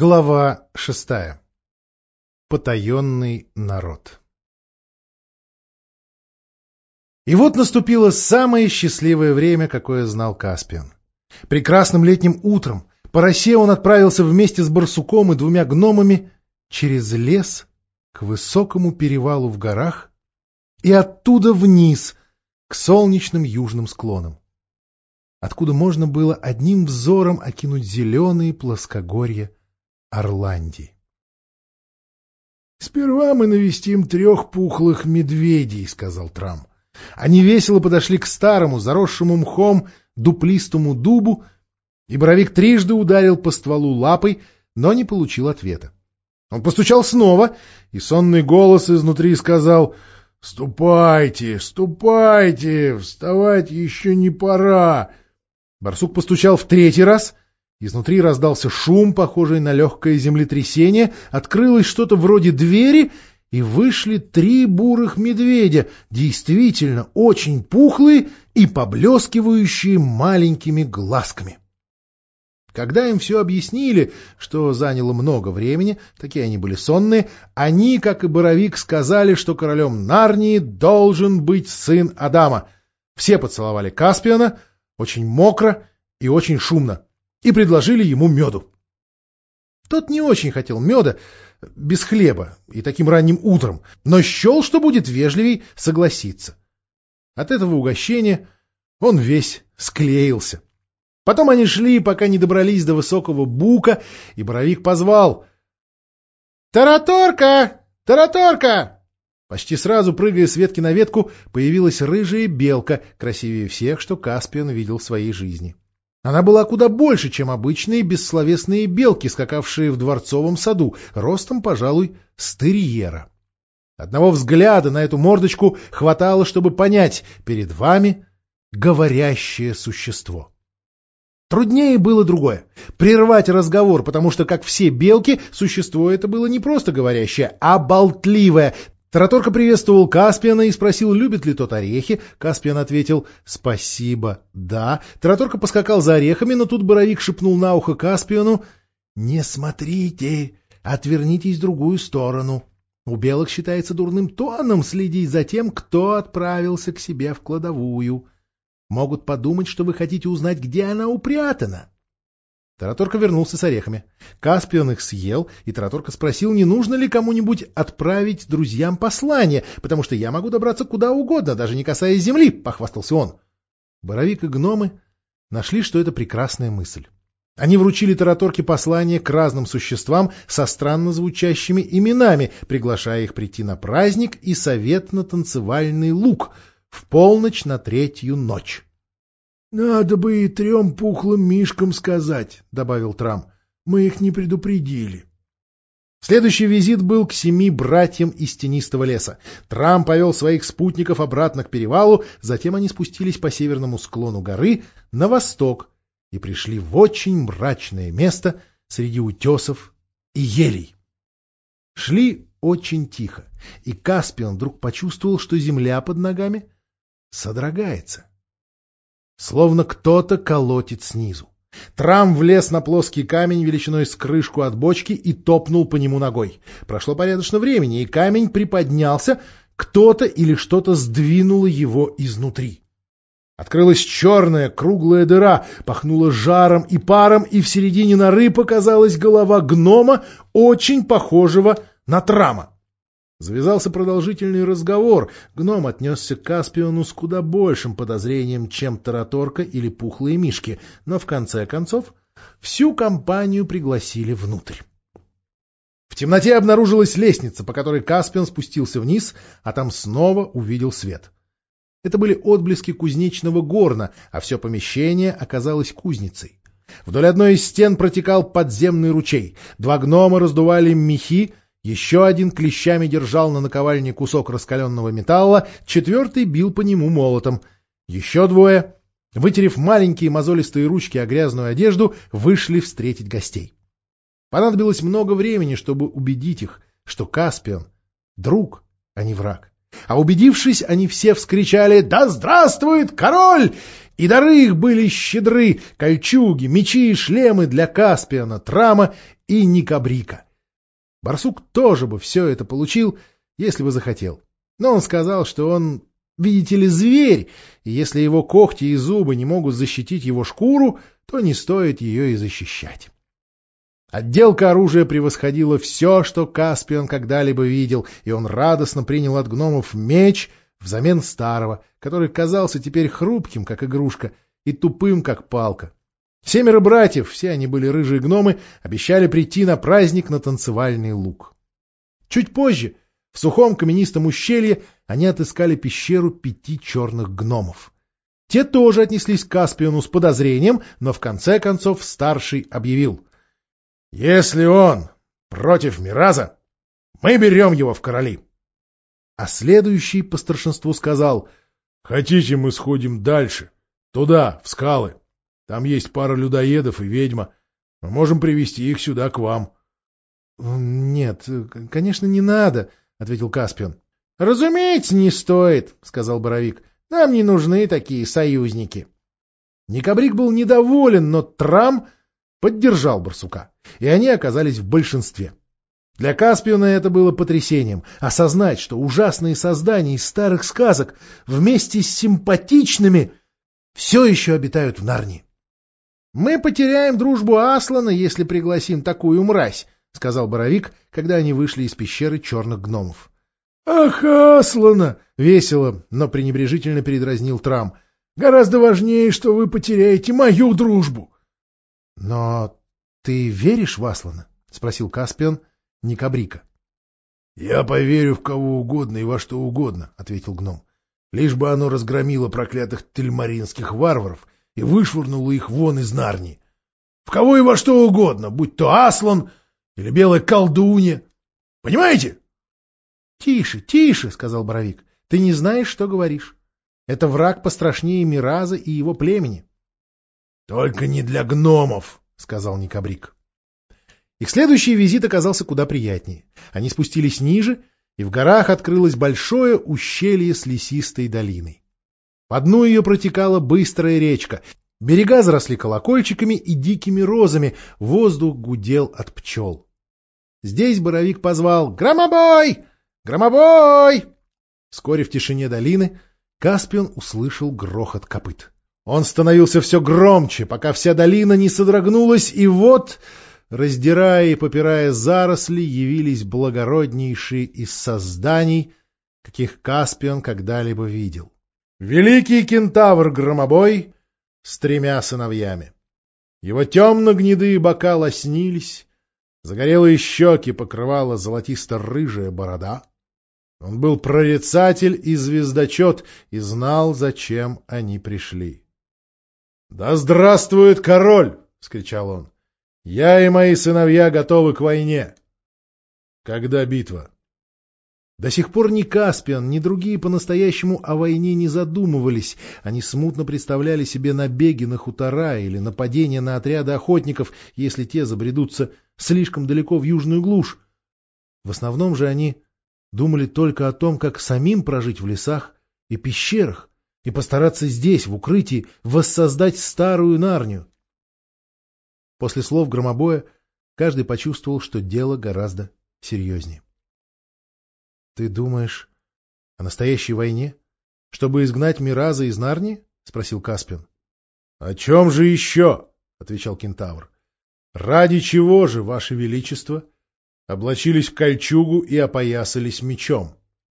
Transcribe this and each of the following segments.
Глава 6. Потаенный народ. И вот наступило самое счастливое время, какое знал Каспиан. Прекрасным летним утром по росе он отправился вместе с барсуком и двумя гномами через лес к высокому перевалу в горах и оттуда вниз к солнечным южным склонам, откуда можно было одним взором окинуть зеленые плоскогорья Орландии. «Сперва мы навестим 3 пухлых медведей», — сказал Трам. Они весело подошли к старому, заросшему мхом, дуплистому дубу, и Боровик трижды ударил по стволу лапой, но не получил ответа. Он постучал снова, и сонный голос изнутри сказал: «Ступайте, ступайте, вставать еще не пора». Барсук постучал в 3-й раз. Изнутри раздался шум, похожий на легкое землетрясение, открылось что-то вроде двери, и вышли 3 бурых медведя, действительно очень пухлые и поблескивающие маленькими глазками. Когда им все объяснили, что заняло много времени, такие они были сонные, они, как и Боровик, сказали, что королем Нарнии должен быть сын Адама. Все поцеловали Каспиана, очень мокро и очень шумно, и предложили ему меду. Тот не очень хотел меда, без хлеба и таким ранним утром, но счел, что будет вежливей согласиться. От этого угощения он весь склеился. Потом они шли, пока не добрались до высокого бука, и Боровик позвал: «Тараторка! Тараторка!» Почти сразу, прыгая с ветки на ветку, появилась рыжая белка, красивее всех, что Каспиан видел в своей жизни. Она была куда больше, чем обычные бессловесные белки, скакавшие в дворцовом саду, ростом, пожалуй, с терьера. Одного взгляда на эту мордочку хватало, чтобы понять: перед вами говорящее существо. Труднее было другое — прервать разговор, потому что, как все белки, существо это было не просто говорящее, а болтливое. Тараторка приветствовал Каспиана и спросил, любит ли тот орехи. Каспиан ответил: «Спасибо, да». Тараторка поскакал за орехами, но тут Боровик шепнул на ухо Каспиану: «Не смотрите, отвернитесь в другую сторону. У белок считается дурным тоном следить за тем, кто отправился к себе в кладовую. Могут подумать, что вы хотите узнать, где она упрятана». Тараторка вернулся с орехами. Каспиан их съел, и Тараторка спросил, не нужно ли кому-нибудь отправить друзьям послание, потому что я могу добраться куда угодно, даже не касаясь земли, — похвастался он. Боровик и гномы нашли, что это прекрасная мысль. Они вручили Тараторке послание к разным существам со странно звучащими именами, приглашая их прийти на праздник и совет на танцевальный луг в полночь на 3-ю ночь. — Надо бы и 3 пухлым мишкам сказать, — добавил Трам. — Мы их не предупредили. Следующий визит был к 7 братьям из тенистого леса. Трам повел своих спутников обратно к перевалу, затем они спустились по северному склону горы на восток и пришли в очень мрачное место среди утесов и елей. Шли очень тихо, и Каспиан вдруг почувствовал, что земля под ногами содрогается. Словно кто-то колотит снизу. Трам влез на плоский камень величиной с крышку от бочки и топнул по нему ногой. Прошло порядочно времени, и камень приподнялся, кто-то или что-то сдвинуло его изнутри. Открылась черная круглая дыра, пахнуло жаром и паром, и в середине норы показалась голова гнома, очень похожего на Трама. Завязался продолжительный разговор. Гном отнесся к Каспиану с куда большим подозрением, чем Тараторка или пухлые мишки, но в конце концов всю компанию пригласили внутрь. В темноте обнаружилась лестница, по которой Каспиан спустился вниз, а там снова увидел свет. Это были отблески кузнечного горна, а все помещение оказалось кузницей. Вдоль одной из стен протекал подземный ручей. 2 гнома раздували мехи, еще один клещами держал на наковальне кусок раскаленного металла, 4-й бил по нему молотом. Еще 2, вытерев маленькие мозолистые ручки о грязную одежду, вышли встретить гостей. Понадобилось много времени, чтобы убедить их, что Каспиан — друг, а не враг. А убедившись, они все вскричали: «Да здравствует король!» И дары их были щедры: кольчуги, мечи и шлемы для Каспиана, Трама и Никабрика. Барсук тоже бы все это получил, если бы захотел. Но он сказал, что он, видите ли, зверь, и если его когти и зубы не могут защитить его шкуру, то не стоит ее и защищать. Отделка оружия превосходила все, что Каспиан когда-либо видел, и он радостно принял от гномов меч взамен старого, который казался теперь хрупким, как игрушка, и тупым, как палка. 7 братьев, все они были рыжие гномы, обещали прийти на праздник на танцевальный луг. Чуть позже, в сухом каменистом ущелье, они отыскали пещеру 5 черных гномов. Те тоже отнеслись к Каспиану с подозрением, но в конце концов старший объявил: «Если он против Мираза, мы берем его в короли». А следующий по старшинству сказал: «Хотите, мы сходим дальше, туда, в скалы. Там есть пара людоедов и ведьма. Мы можем привести их сюда к вам». «Нет, конечно, не надо», — ответил Каспиан. «Разумеется, не стоит», — сказал Боровик. «Нам не нужны такие союзники». Никабрик был недоволен, но Трам поддержал барсука, и они оказались в большинстве. Для Каспиана это было потрясением — осознать, что ужасные создания из старых сказок вместе с симпатичными все еще обитают в Нарнии. «Мы потеряем дружбу Аслана, если пригласим такую мразь», — сказал Боровик, когда они вышли из пещеры черных гномов. «Ах, Аслана!» — весело, но пренебрежительно передразнил Трам. «Гораздо важнее, что вы потеряете мою дружбу». «Но ты веришь в Аслана?» — спросил Каспиан Никабрика. «Я поверю в кого угодно и во что угодно», — ответил гном. «Лишь бы оно разгромило проклятых тельмаринских варваров и вышвырнуло их вон из Нарнии. В кого и во что угодно, будь то Аслан или белая колдунья. Понимаете?» «Тише, тише», — сказал Боровик. «Ты не знаешь, что говоришь. Это враг пострашнее Мираза и его племени». «Только не для гномов», — сказал Никабрик. Их следующий визит оказался куда приятнее. Они спустились ниже, и в горах открылось большое ущелье с лесистой долиной. По дну ее протекала быстрая речка. Берега заросли колокольчиками и дикими розами, воздух гудел от пчел. Здесь Боровик позвал: «Громобой! Громобой!» Вскоре в тишине долины Каспиан услышал грохот копыт. Он становился все громче, пока вся долина не содрогнулась, и вот, раздирая и попирая заросли, явились благороднейшие из созданий, каких Каспиан когда-либо видел. Великий кентавр Громобой с 3 сыновьями. Его темно-гнедые бока лоснились, загорелые щеки покрывала золотисто-рыжая борода. Он был прорицатель и звездочет и знал, зачем они пришли. «Да здравствует король!» — вскричал он. «Я и мои сыновья готовы к войне». «Когда битва?» До сих пор ни Каспиан, ни другие по-настоящему о войне не задумывались. Они смутно представляли себе набеги на хутора или нападения на отряды охотников, если те забредутся слишком далеко в южную глушь. В основном же они думали только о том, как самим прожить в лесах и пещерах и постараться здесь, в укрытии, воссоздать старую Нарнию. После слов Громобоя каждый почувствовал, что дело гораздо серьезнее. — Ты думаешь о настоящей войне? Чтобы изгнать Мираза из Нарнии? — спросил Каспиан. — О чем же еще? — отвечал кентавр. — Ради чего же, Ваше Величество, облачились в кольчугу и опоясались мечом?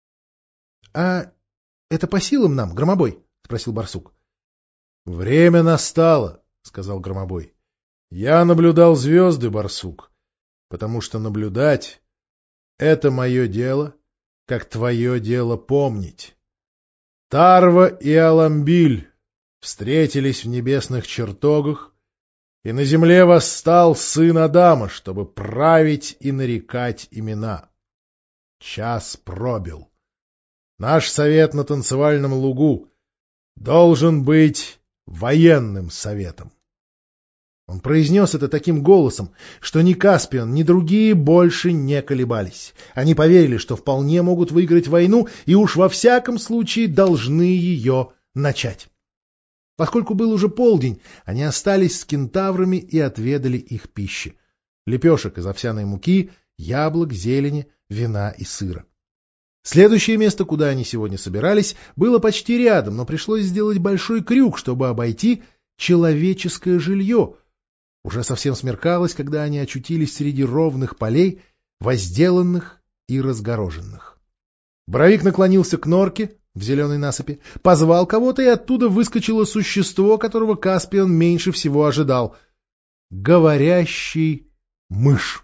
— А это по силам нам, Громобой? — спросил барсук. — Время настало, — сказал Громобой. — Я наблюдал звезды, барсук, потому что наблюдать — это мое дело, как твое дело помнить. Тарва и Аламбиль встретились в небесных чертогах, и на земле восстал сын Адама, чтобы править и нарекать имена. Час пробил. Наш совет на танцевальном лугу должен быть военным советом. Он произнес это таким голосом, что ни Каспиан, ни другие больше не колебались. Они поверили, что вполне могут выиграть войну и уж во всяком случае должны ее начать. Поскольку был уже полдень, они остались с кентаврами и отведали их пищи: лепешек из овсяной муки, яблок, зелени, вина и сыра. Следующее место, куда они сегодня собирались, было почти рядом, но пришлось сделать большой крюк, чтобы обойти человеческое жилье. Уже совсем смеркалось, когда они очутились среди ровных полей, возделанных и разгороженных. Боровик наклонился к норке в зеленой насыпи, позвал кого-то, и оттуда выскочило существо, которого Каспиан меньше всего ожидал — говорящий мышь.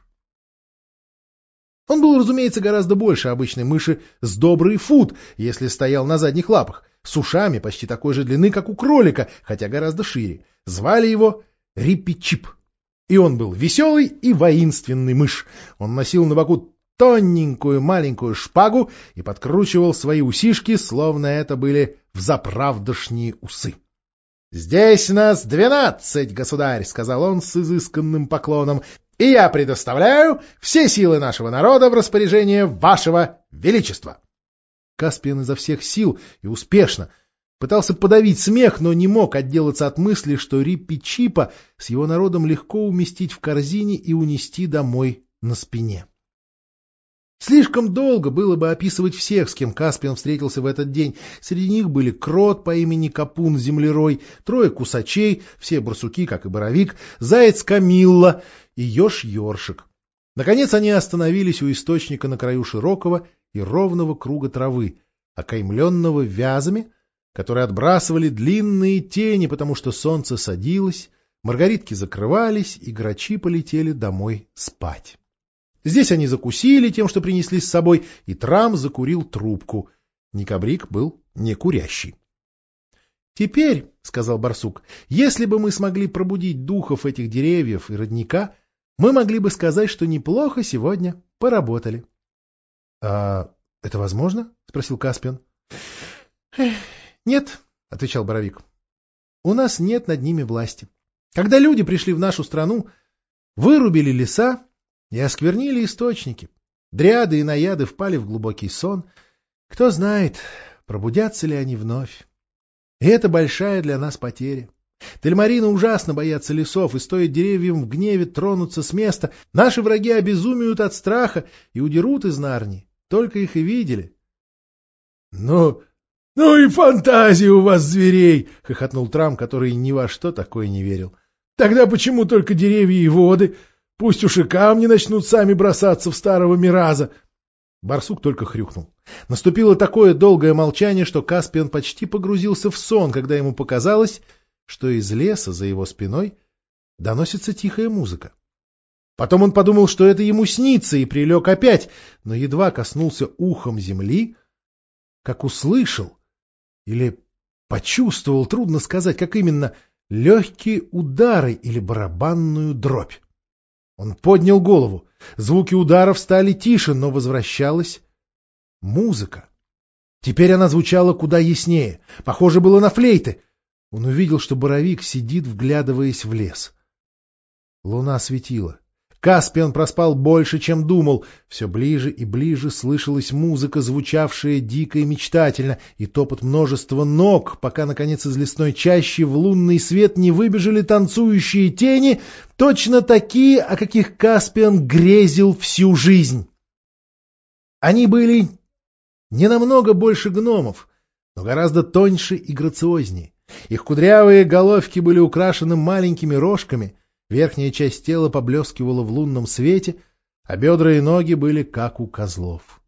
Он был, разумеется, гораздо больше обычной мыши с добрый фут, если стоял на задних лапах, с ушами почти такой же длины, как у кролика, хотя гораздо шире. Звали его Риппи-Чип. И он был веселый и воинственный мышь. Он носил на боку тоненькую маленькую шпагу и подкручивал свои усишки, словно это были взаправдошние усы. — Здесь нас 12, государь, — сказал он с изысканным поклоном, — и я предоставляю все силы нашего народа в распоряжение вашего величества. Каспиан изо всех сил и успешно пытался подавить смех, но не мог отделаться от мысли, что Риппи-Чипа с его народом легко уместить в корзине и унести домой на спине. Слишком долго было бы описывать всех, с кем Каспиан встретился в этот день. Среди них были крот по имени Капун-землерой, 3 кусачей, все барсуки, как и Боровик, заяц Камилла и еж Ёршик. Наконец они остановились у источника на краю широкого и ровного круга травы, окаймленного вязами, которые отбрасывали длинные тени, потому что солнце садилось, маргаритки закрывались, и грачи полетели домой спать. Здесь они закусили тем, что принесли с собой, и Трам закурил трубку. Никабрик был не курящий. — Теперь, — сказал барсук, — если бы мы смогли пробудить духов этих деревьев и родника, мы могли бы сказать, что неплохо сегодня поработали. — А это возможно? — спросил Каспиан. — Нет, — отвечал Боровик. — У нас нет над ними власти. Когда люди пришли в нашу страну, вырубили леса и осквернили источники. Дриады и наяды впали в глубокий сон. Кто знает, пробудятся ли они вновь. И это большая для нас потеря. Тельмарины ужасно боятся лесов, и стоит деревьям в гневе тронуться с места, наши враги обезумеют от страха и удерут из Нарнии. Только их и видели. — Ну и фантазия у вас, зверей! — хохотнул Трам, который ни во что такое не верил. — Тогда почему только деревья и воды? Пусть уж и камни начнут сами бросаться в старого Мираза. Барсук только хрюкнул. Наступило такое долгое молчание, что Каспиан почти погрузился в сон, когда ему показалось, что из леса за его спиной доносится тихая музыка. Потом он подумал, что это ему снится, и прилег опять, но едва коснулся ухом земли, как услышал или почувствовал, трудно сказать, как именно, легкие удары или барабанную дробь. Он поднял голову. Звуки ударов стали тише, но возвращалась музыка. Теперь она звучала куда яснее. Похоже было на флейты. Он увидел, что Боровик сидит, вглядываясь в лес. Луна светила. Каспиан проспал больше, чем думал. Все ближе и ближе слышалась музыка, звучавшая дико и мечтательно, и топот множества ног, пока, наконец, из лесной чащи в лунный свет не выбежали танцующие тени, точно такие, о каких Каспиан грезил всю жизнь. Они были не намного больше гномов, но гораздо тоньше и грациознее. Их кудрявые головки были украшены маленькими рожками, верхняя часть тела поблескивала в лунном свете, а бедра и ноги были как у козлов.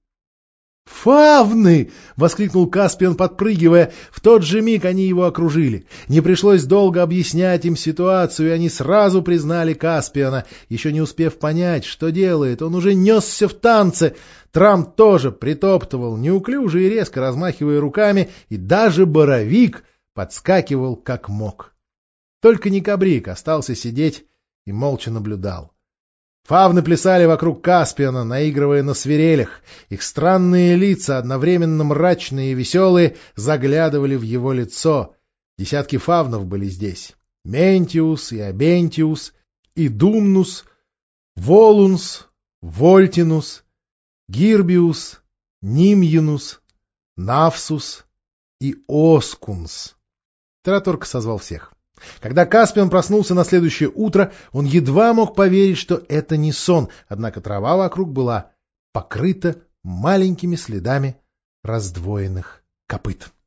«Фавны!» — воскликнул Каспиан, подпрыгивая. В тот же миг они его окружили. Не пришлось долго объяснять им ситуацию, и они сразу признали Каспиана. Еще не успев понять, что делает, он уже несся в танце. Трам тоже притоптывал, неуклюже и резко размахивая руками, и даже Боровик подскакивал как мог. Только Никабрик остался сидеть и молча наблюдал. Фавны плясали вокруг Каспиана, наигрывая на свирелях. Их странные лица, одновременно мрачные и веселые, заглядывали в его лицо. Десятки фавнов были здесь. Ментиус и Абентиус, и Думнус, Волунс, Вольтинус, Гирбиус, Нимьянус, Навсус и Оскунс. Тараторка созвал всех. Когда Каспиан проснулся на следующее утро, он едва мог поверить, что это не сон, однако трава вокруг была покрыта маленькими следами раздвоенных копыт.